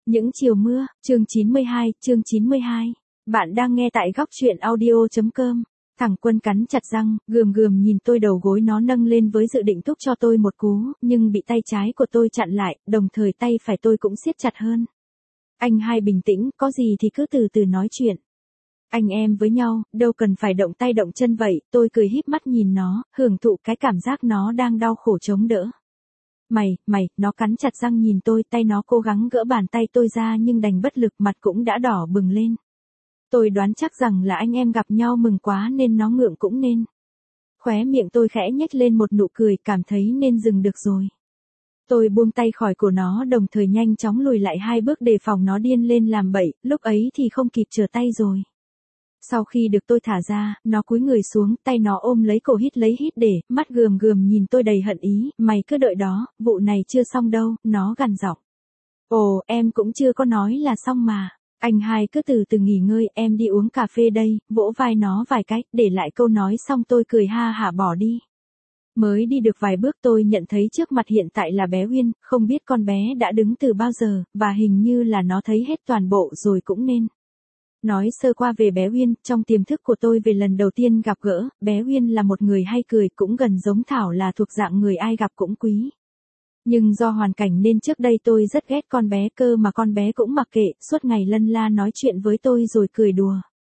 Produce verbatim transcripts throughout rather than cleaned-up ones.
Những chiều mưa, chương chín mươi hai, chương chín mươi hai. Bạn đang nghe tại góc truyện audio.com. Thằng Quân cắn chặt răng, gườm gườm nhìn tôi, đầu gối nó nâng lên với dự định thúc cho tôi một cú, nhưng bị tay trái của tôi chặn lại, đồng thời tay phải tôi cũng siết chặt hơn. Anh hai bình tĩnh, có gì thì cứ từ từ nói chuyện. Anh em với nhau, đâu cần phải động tay động chân vậy, tôi cười híp mắt nhìn nó, hưởng thụ cái cảm giác nó đang đau khổ chống đỡ. Mày, mày, nó cắn chặt răng nhìn tôi, tay nó cố gắng gỡ bàn tay tôi ra nhưng đành bất lực, mặt cũng đã đỏ bừng lên. Tôi đoán chắc rằng là anh em gặp nhau mừng quá nên nó ngượng cũng nên. Khóe miệng tôi khẽ nhếch lên một nụ cười, cảm thấy nên dừng được rồi. Tôi buông tay khỏi của nó, đồng thời nhanh chóng lùi lại hai bước đề phòng nó điên lên làm bậy, lúc ấy thì không kịp trở tay rồi. Sau khi được tôi thả ra, nó cúi người xuống, tay nó ôm lấy cổ hít lấy hít để, mắt gườm gườm nhìn tôi đầy hận ý, mày cứ đợi đó, vụ này chưa xong đâu, nó gằn giọng. Ồ, em cũng chưa có nói là xong mà. Anh hai cứ từ từ nghỉ ngơi, em đi uống cà phê đây, vỗ vai nó vài cái, để lại câu nói xong tôi cười ha hả bỏ đi. Mới đi được vài bước tôi nhận thấy trước mặt hiện tại là bé Uyên, không biết con bé đã đứng từ bao giờ, và hình như là nó thấy hết toàn bộ rồi cũng nên. Nói sơ qua về bé Uyên, trong tiềm thức của tôi về lần đầu tiên gặp gỡ, bé Uyên là một người hay cười, cũng gần giống Thảo là thuộc dạng người ai gặp cũng quý. Nhưng do hoàn cảnh nên trước đây tôi rất ghét con bé, cơ mà con bé cũng mặc kệ, suốt ngày lân la nói chuyện với tôi rồi cười đùa.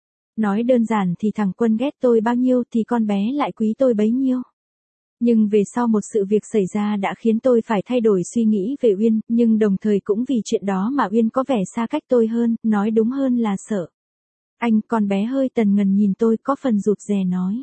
Nói đơn giản thì thằng Quân ghét tôi bao nhiêu thì con bé lại quý tôi bấy nhiêu. Nhưng về sau một sự việc xảy ra đã khiến tôi phải thay đổi suy nghĩ về Uyên, nhưng đồng thời cũng vì chuyện đó mà Uyên có vẻ xa cách tôi hơn, nói đúng hơn là sợ. Anh, con bé hơi tần ngần nhìn tôi, có phần rụt rè nói.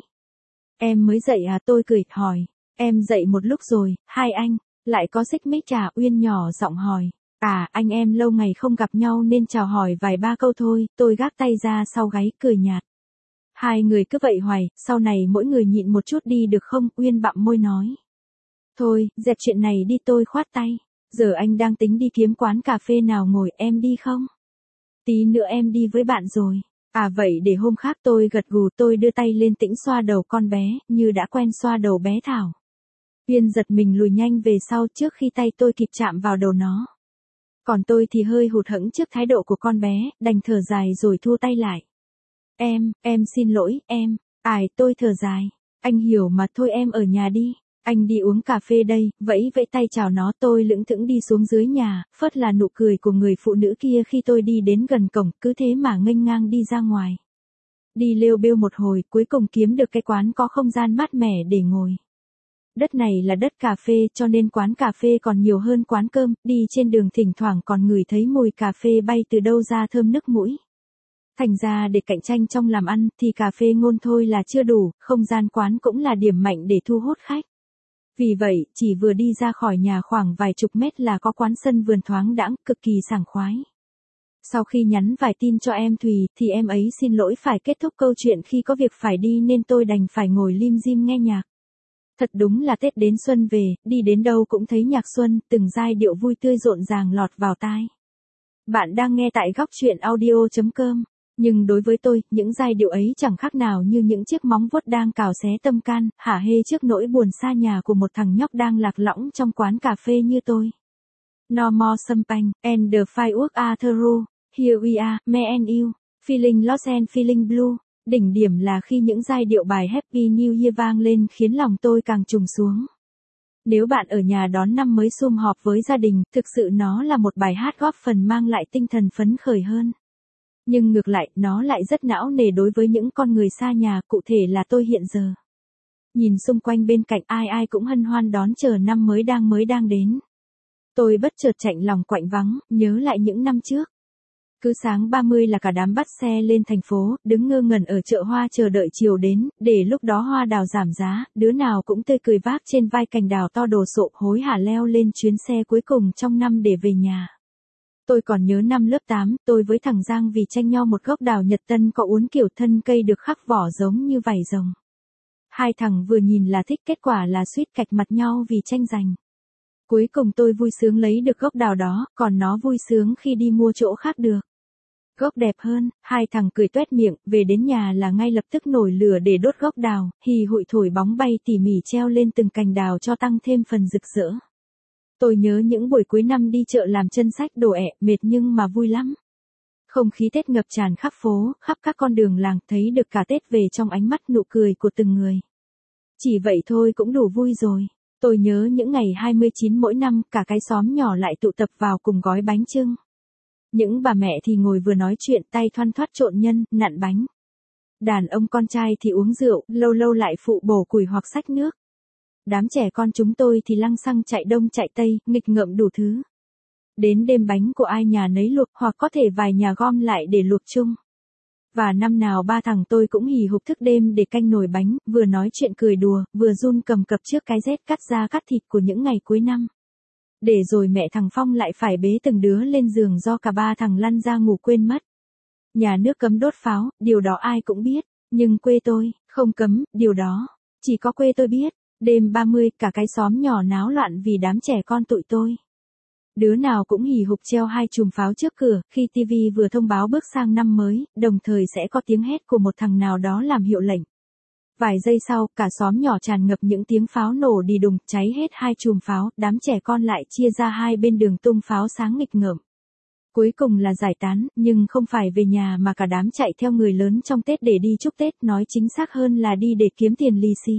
Em mới dậy à? Tôi cười, hỏi. Em dậy một lúc rồi, hai anh, lại có xích mích à? Uyên nhỏ giọng hỏi. À, anh em lâu ngày không gặp nhau nên chào hỏi vài ba câu thôi, tôi gác tay ra sau gáy cười nhạt. Hai người cứ vậy hoài, sau này mỗi người nhịn một chút đi được không? Uyên bặm môi nói. Thôi, dẹp chuyện này đi, tôi khoát tay. Giờ anh đang tính đi kiếm quán cà phê nào ngồi, em đi không? Tí nữa em đi với bạn rồi. À vậy để hôm khác. Tôi gật gù, tôi đưa tay lên tĩnh xoa đầu con bé, như đã quen xoa đầu bé Thảo. Uyên giật mình lùi nhanh về sau trước khi tay tôi kịp chạm vào đầu nó. Còn tôi thì hơi hụt hẫng trước thái độ của con bé, đành thở dài rồi thua tay lại. Em, em xin lỗi, em, ai, tôi thở dài. Anh hiểu mà, thôi em ở nhà đi. Anh đi uống cà phê đây, vẫy vẫy tay chào nó, tôi lững thững đi xuống dưới nhà, phớt là nụ cười của người phụ nữ kia khi tôi đi đến gần cổng, cứ thế mà nghênh ngang đi ra ngoài. Đi lêu bêu một hồi, cuối cùng kiếm được cái quán có không gian mát mẻ để ngồi. Đất này là đất cà phê cho nên quán cà phê còn nhiều hơn quán cơm, đi trên đường thỉnh thoảng còn ngửi thấy mùi cà phê bay từ đâu ra thơm nức mũi. Thành ra để cạnh tranh trong làm ăn thì cà phê ngôn thôi là chưa đủ, không gian quán cũng là điểm mạnh để thu hút khách. Vì vậy, chỉ vừa đi ra khỏi nhà khoảng vài chục mét là có quán sân vườn thoáng đãng, cực kỳ sảng khoái. Sau khi nhắn vài tin cho em Thùy, thì em ấy xin lỗi phải kết thúc câu chuyện khi có việc phải đi nên tôi đành phải ngồi lim dim nghe nhạc. Thật đúng là Tết đến xuân về, đi đến đâu cũng thấy nhạc xuân, từng giai điệu vui tươi rộn ràng lọt vào tai. Bạn đang nghe tại góc truyện audio.com. Nhưng đối với tôi, những giai điệu ấy chẳng khác nào như những chiếc móng vuốt đang cào xé tâm can, hả hê trước nỗi buồn xa nhà của một thằng nhóc đang lạc lõng trong quán cà phê như tôi. No more champagne, and the fireworks are through, here we are, me and you, feeling lost and feeling blue. Đỉnh điểm là khi những giai điệu bài Happy New Year vang lên khiến lòng tôi càng trùng xuống. Nếu bạn ở nhà đón năm mới sum họp với gia đình, thực sự nó là một bài hát góp phần mang lại tinh thần phấn khởi hơn. Nhưng ngược lại, nó lại rất não nề đối với những con người xa nhà, cụ thể là tôi hiện giờ. Nhìn xung quanh bên cạnh ai ai cũng hân hoan đón chờ năm mới đang mới đang đến. Tôi bất chợt chạnh lòng quạnh vắng, nhớ lại những năm trước. Cứ sáng ba mươi là cả đám bắt xe lên thành phố, đứng ngơ ngẩn ở chợ hoa chờ đợi chiều đến, để lúc đó hoa đào giảm giá, đứa nào cũng tươi cười vác trên vai cành đào to đồ sộ hối hả leo lên chuyến xe cuối cùng trong năm để về nhà. Tôi còn nhớ năm lớp tám, tôi với thằng Giang vì tranh nhau một gốc đào Nhật Tân có uốn kiểu thân cây được khắc vỏ giống như vảy rồng. Hai thằng vừa nhìn là thích, kết quả là suýt cạch mặt nhau vì tranh giành. Cuối cùng tôi vui sướng lấy được gốc đào đó, còn nó vui sướng khi đi mua chỗ khác được. Gốc đẹp hơn, hai thằng cười toét miệng, về đến nhà là ngay lập tức nổi lửa để đốt gốc đào, hì hụi thổi bóng bay tỉ mỉ treo lên từng cành đào cho tăng thêm phần rực rỡ. Tôi nhớ những buổi cuối năm đi chợ làm chân sách đồ ẹ, mệt nhưng mà vui lắm. Không khí Tết ngập tràn khắp phố, khắp các con đường làng, thấy được cả Tết về trong ánh mắt nụ cười của từng người. Chỉ vậy thôi cũng đủ vui rồi. Tôi nhớ những ngày hai mươi chín mỗi năm, cả cái xóm nhỏ lại tụ tập vào cùng gói bánh chưng. Những bà mẹ thì ngồi vừa nói chuyện tay thoăn thoắt trộn nhân, nặn bánh. Đàn ông con trai thì uống rượu, lâu lâu lại phụ bổ củi hoặc xách nước. Đám trẻ con chúng tôi thì lăng xăng chạy đông chạy tây, nghịch ngợm đủ thứ. Đến đêm bánh của ai nhà nấy luộc hoặc có thể vài nhà gom lại để luộc chung. Và năm nào ba thằng tôi cũng hì hục thức đêm để canh nồi bánh, vừa nói chuyện cười đùa, vừa run cầm cập trước cái rét cắt da cắt thịt của những ngày cuối năm. Để rồi mẹ thằng Phong lại phải bế từng đứa lên giường do cả ba thằng lăn ra ngủ quên mất. Nhà nước cấm đốt pháo, điều đó ai cũng biết, nhưng quê tôi, không cấm, điều đó, chỉ có quê tôi biết. Đêm ba mươi, cả cái xóm nhỏ náo loạn vì đám trẻ con tụi tôi. Đứa nào cũng hì hục treo hai chùm pháo trước cửa, khi tivi vừa thông báo bước sang năm mới, đồng thời sẽ có tiếng hét của một thằng nào đó làm hiệu lệnh. Vài giây sau, cả xóm nhỏ tràn ngập những tiếng pháo nổ đi đùng, cháy hết hai chùm pháo, đám trẻ con lại chia ra hai bên đường tung pháo sáng nghịch ngợm. Cuối cùng là giải tán, nhưng không phải về nhà mà cả đám chạy theo người lớn trong Tết để đi chúc Tết, nói chính xác hơn là đi để kiếm tiền lì xì.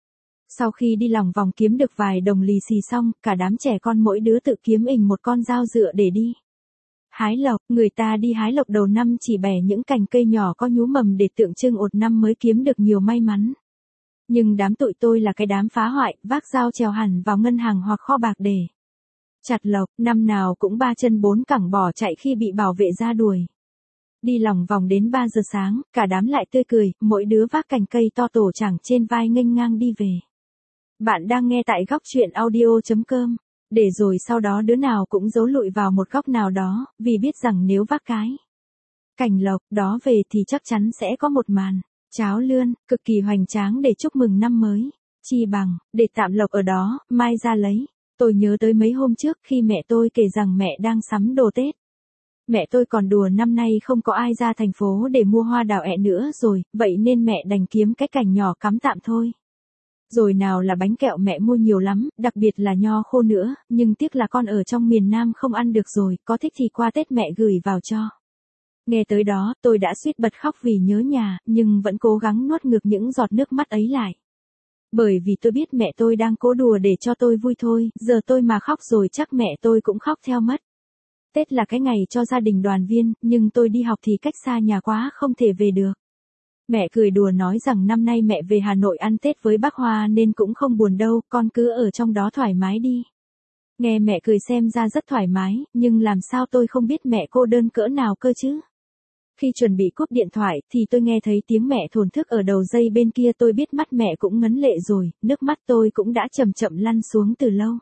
Sau khi đi lòng vòng kiếm được vài đồng lì xì xong, cả đám trẻ con mỗi đứa tự kiếm ình một con dao dựa để đi hái lộc. Người ta đi hái lộc đầu năm chỉ bẻ những cành cây nhỏ có nhú mầm để tượng trưng một năm mới kiếm được nhiều may mắn. Nhưng đám tụi tôi là cái đám phá hoại, vác dao trèo hẳn vào ngân hàng hoặc kho bạc để chặt lộc, năm nào cũng ba chân bốn cẳng bỏ chạy khi bị bảo vệ ra đuổi. Đi lòng vòng đến ba giờ sáng, cả đám lại tươi cười, mỗi đứa vác cành cây to tổ chảng trên vai nghênh ngang đi về. Bạn đang nghe tại góc chuyện audio chấm com. Để rồi sau đó đứa nào cũng giấu lụi vào một góc nào đó, vì biết rằng nếu vác cái cành lộc đó về thì chắc chắn sẽ có một màn cháo lươn, cực kỳ hoành tráng để chúc mừng năm mới. Chi bằng, để tạm lộc ở đó, mai ra lấy. Tôi nhớ tới mấy hôm trước khi mẹ tôi kể rằng mẹ đang sắm đồ Tết. Mẹ tôi còn đùa năm nay không có ai ra thành phố để mua hoa đào ẹ nữa rồi, vậy nên mẹ đành kiếm cái cành nhỏ cắm tạm thôi. Rồi nào là bánh kẹo mẹ mua nhiều lắm, đặc biệt là nho khô nữa, nhưng tiếc là con ở trong miền Nam không ăn được rồi, có thích thì qua Tết mẹ gửi vào cho. Nghe tới đó, tôi đã suýt bật khóc vì nhớ nhà, nhưng vẫn cố gắng nuốt ngược những giọt nước mắt ấy lại. Bởi vì tôi biết mẹ tôi đang cố đùa để cho tôi vui thôi, giờ tôi mà khóc rồi chắc mẹ tôi cũng khóc theo mất. Tết là cái ngày cho gia đình đoàn viên, nhưng tôi đi học thì cách xa nhà quá không thể về được. Mẹ cười đùa nói rằng năm nay mẹ về Hà Nội ăn Tết với bác Hoa nên cũng không buồn đâu, con cứ ở trong đó thoải mái đi. Nghe mẹ cười xem ra rất thoải mái, nhưng làm sao tôi không biết mẹ cô đơn cỡ nào cơ chứ. Khi chuẩn bị cúp điện thoại thì tôi nghe thấy tiếng mẹ thổn thức ở đầu dây bên kia, tôi biết mắt mẹ cũng ngấn lệ rồi, nước mắt tôi cũng đã chậm chậm lăn xuống từ lâu.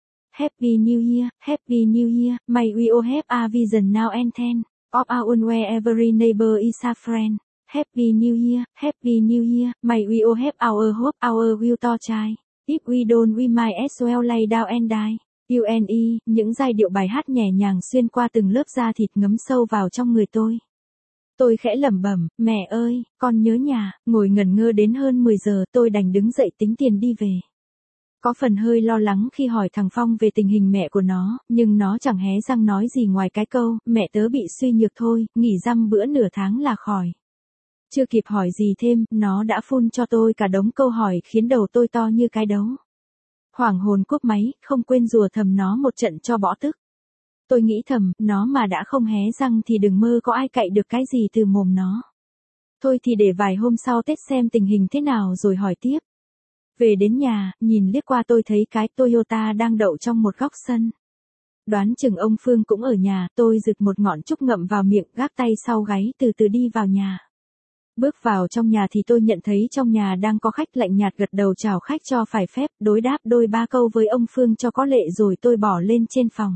Happy New Year, Happy New Year, may we all have a vision now and then, of our own where every neighbor is a friend. Happy New Year, Happy New Year, may we all have our hope, our will to try. If we don't we might as well lay down and die. U N E, những giai điệu bài hát nhẹ nhàng xuyên qua từng lớp da thịt ngấm sâu vào trong người tôi. Tôi khẽ lẩm bẩm, mẹ ơi, con nhớ nhà, ngồi ngẩn ngơ đến hơn mười giờ tôi đành đứng dậy tính tiền đi về. Có phần hơi lo lắng khi hỏi thằng Phong về tình hình mẹ của nó, nhưng nó chẳng hé răng nói gì ngoài cái câu, mẹ tớ bị suy nhược thôi, nghỉ dăm bữa nửa tháng là khỏi. Chưa kịp hỏi gì thêm, nó đã phun cho tôi cả đống câu hỏi khiến đầu tôi to như cái đấu. Hoảng hồn cúp máy, không quên rủa thầm nó một trận cho bỏ tức. Tôi nghĩ thầm, nó mà đã không hé răng thì đừng mơ có ai cậy được cái gì từ mồm nó. Thôi thì để vài hôm sau Tết xem tình hình thế nào rồi hỏi tiếp. Về đến nhà, nhìn liếc qua tôi thấy cái Toyota đang đậu trong một góc sân. Đoán chừng ông Phương cũng ở nhà, tôi rực một ngọn trúc ngậm vào miệng, gác tay sau gáy từ từ đi vào nhà. Bước vào trong nhà thì tôi nhận thấy trong nhà đang có khách, lạnh nhạt gật đầu chào khách cho phải phép, đối đáp đôi ba câu với ông Phương cho có lệ rồi tôi bỏ lên trên phòng.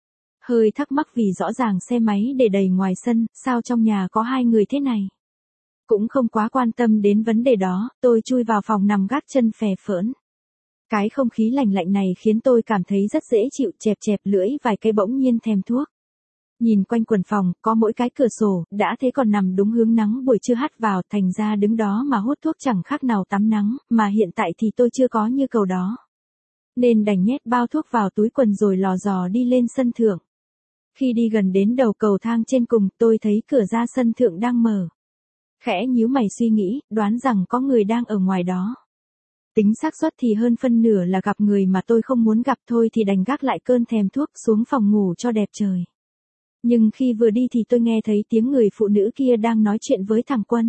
Hơi thắc mắc vì rõ ràng xe máy để đầy ngoài sân, sao trong nhà có hai người thế này? Cũng không quá quan tâm đến vấn đề đó, tôi chui vào phòng nằm gác chân phè phỡn. Cái không khí lạnh lạnh này khiến tôi cảm thấy rất dễ chịu, chẹp chẹp lưỡi vài cái bỗng nhiên thèm thuốc. Nhìn quanh quần phòng, có mỗi cái cửa sổ, đã thế còn nằm đúng hướng nắng buổi trưa hắt vào, thành ra đứng đó mà hút thuốc chẳng khác nào tắm nắng, mà hiện tại thì tôi chưa có nhu cầu đó. nên đành nhét bao thuốc vào túi quần rồi lò dò đi lên sân thượng. Khi đi gần đến đầu cầu thang trên cùng, tôi thấy cửa ra sân thượng đang mở. Khẽ nhíu mày suy nghĩ, đoán rằng có người đang ở ngoài đó. Tính xác suất thì hơn phân nửa là gặp người mà tôi không muốn gặp, thôi thì đành gác lại cơn thèm thuốc xuống phòng ngủ cho đẹp trời. Nhưng khi vừa đi thì tôi nghe thấy tiếng người phụ nữ kia đang nói chuyện với thằng Quân.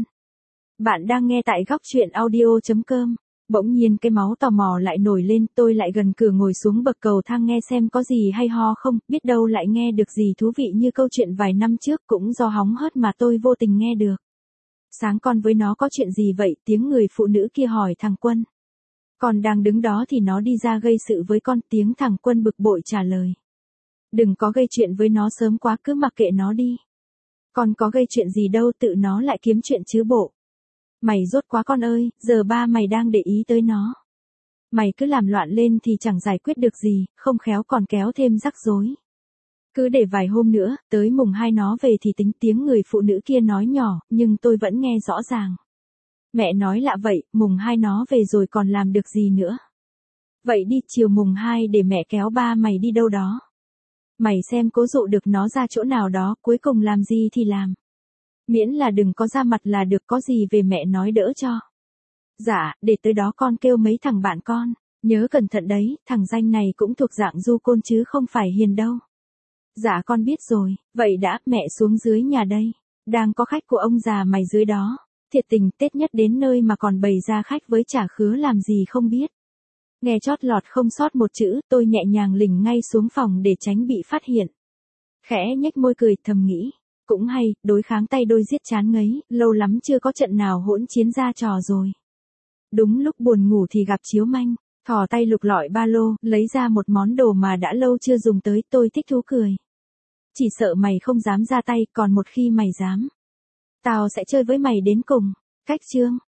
Bạn đang nghe tại góc truyện audio chấm com. Bỗng nhiên cái máu tò mò lại nổi lên, tôi lại gần cửa ngồi xuống bậc cầu thang nghe xem có gì hay ho không, biết đâu lại nghe được gì thú vị như câu chuyện vài năm trước, cũng do hóng hớt mà tôi vô tình nghe được. Sáng con với nó có chuyện gì vậy? Tiếng người phụ nữ kia hỏi thằng Quân. Con đang đứng đó thì nó đi ra gây sự với con, tiếng thằng Quân bực bội trả lời. Đừng có gây chuyện với nó sớm quá, cứ mặc kệ nó đi. Con có gây chuyện gì đâu, tự nó lại kiếm chuyện chứ bộ. Mày rốt quá con ơi, giờ ba mày đang để ý tới nó. Mày cứ làm loạn lên thì chẳng giải quyết được gì, không khéo còn kéo thêm rắc rối. Cứ để vài hôm nữa, tới mùng hai nó về thì tính, tiếng người phụ nữ kia nói nhỏ, nhưng tôi vẫn nghe rõ ràng. Mẹ nói lạ vậy, mùng hai nó về rồi còn làm được gì nữa. Vậy đi, chiều mùng hai để mẹ kéo ba mày đi đâu đó. Mày xem cố dụ được nó ra chỗ nào đó, cuối cùng làm gì thì làm. Miễn là đừng có ra mặt là được, có gì về mẹ nói đỡ cho. Dạ, để tới đó con kêu mấy thằng bạn con, nhớ cẩn thận đấy, thằng danh này cũng thuộc dạng du côn chứ không phải hiền đâu. Dạ con biết rồi, vậy đã, mẹ xuống dưới nhà đây. Đang có khách của ông già mày dưới đó. Thiệt tình, Tết nhất đến nơi mà còn bày ra khách với chả khứa làm gì không biết. Nghe chót lọt không sót một chữ, tôi nhẹ nhàng lình ngay xuống phòng để tránh bị phát hiện. Khẽ nhếch môi cười, thầm nghĩ. Cũng hay, đối kháng tay đôi giết chán ngấy, lâu lắm chưa có trận nào hỗn chiến ra trò rồi. Đúng lúc buồn ngủ thì gặp Chiếu Manh, thò tay lục lọi ba lô, lấy ra một món đồ mà đã lâu chưa dùng tới, tôi thích thú cười. Chỉ sợ mày không dám ra tay, còn một khi mày dám, tao sẽ chơi với mày đến cùng. Cách chương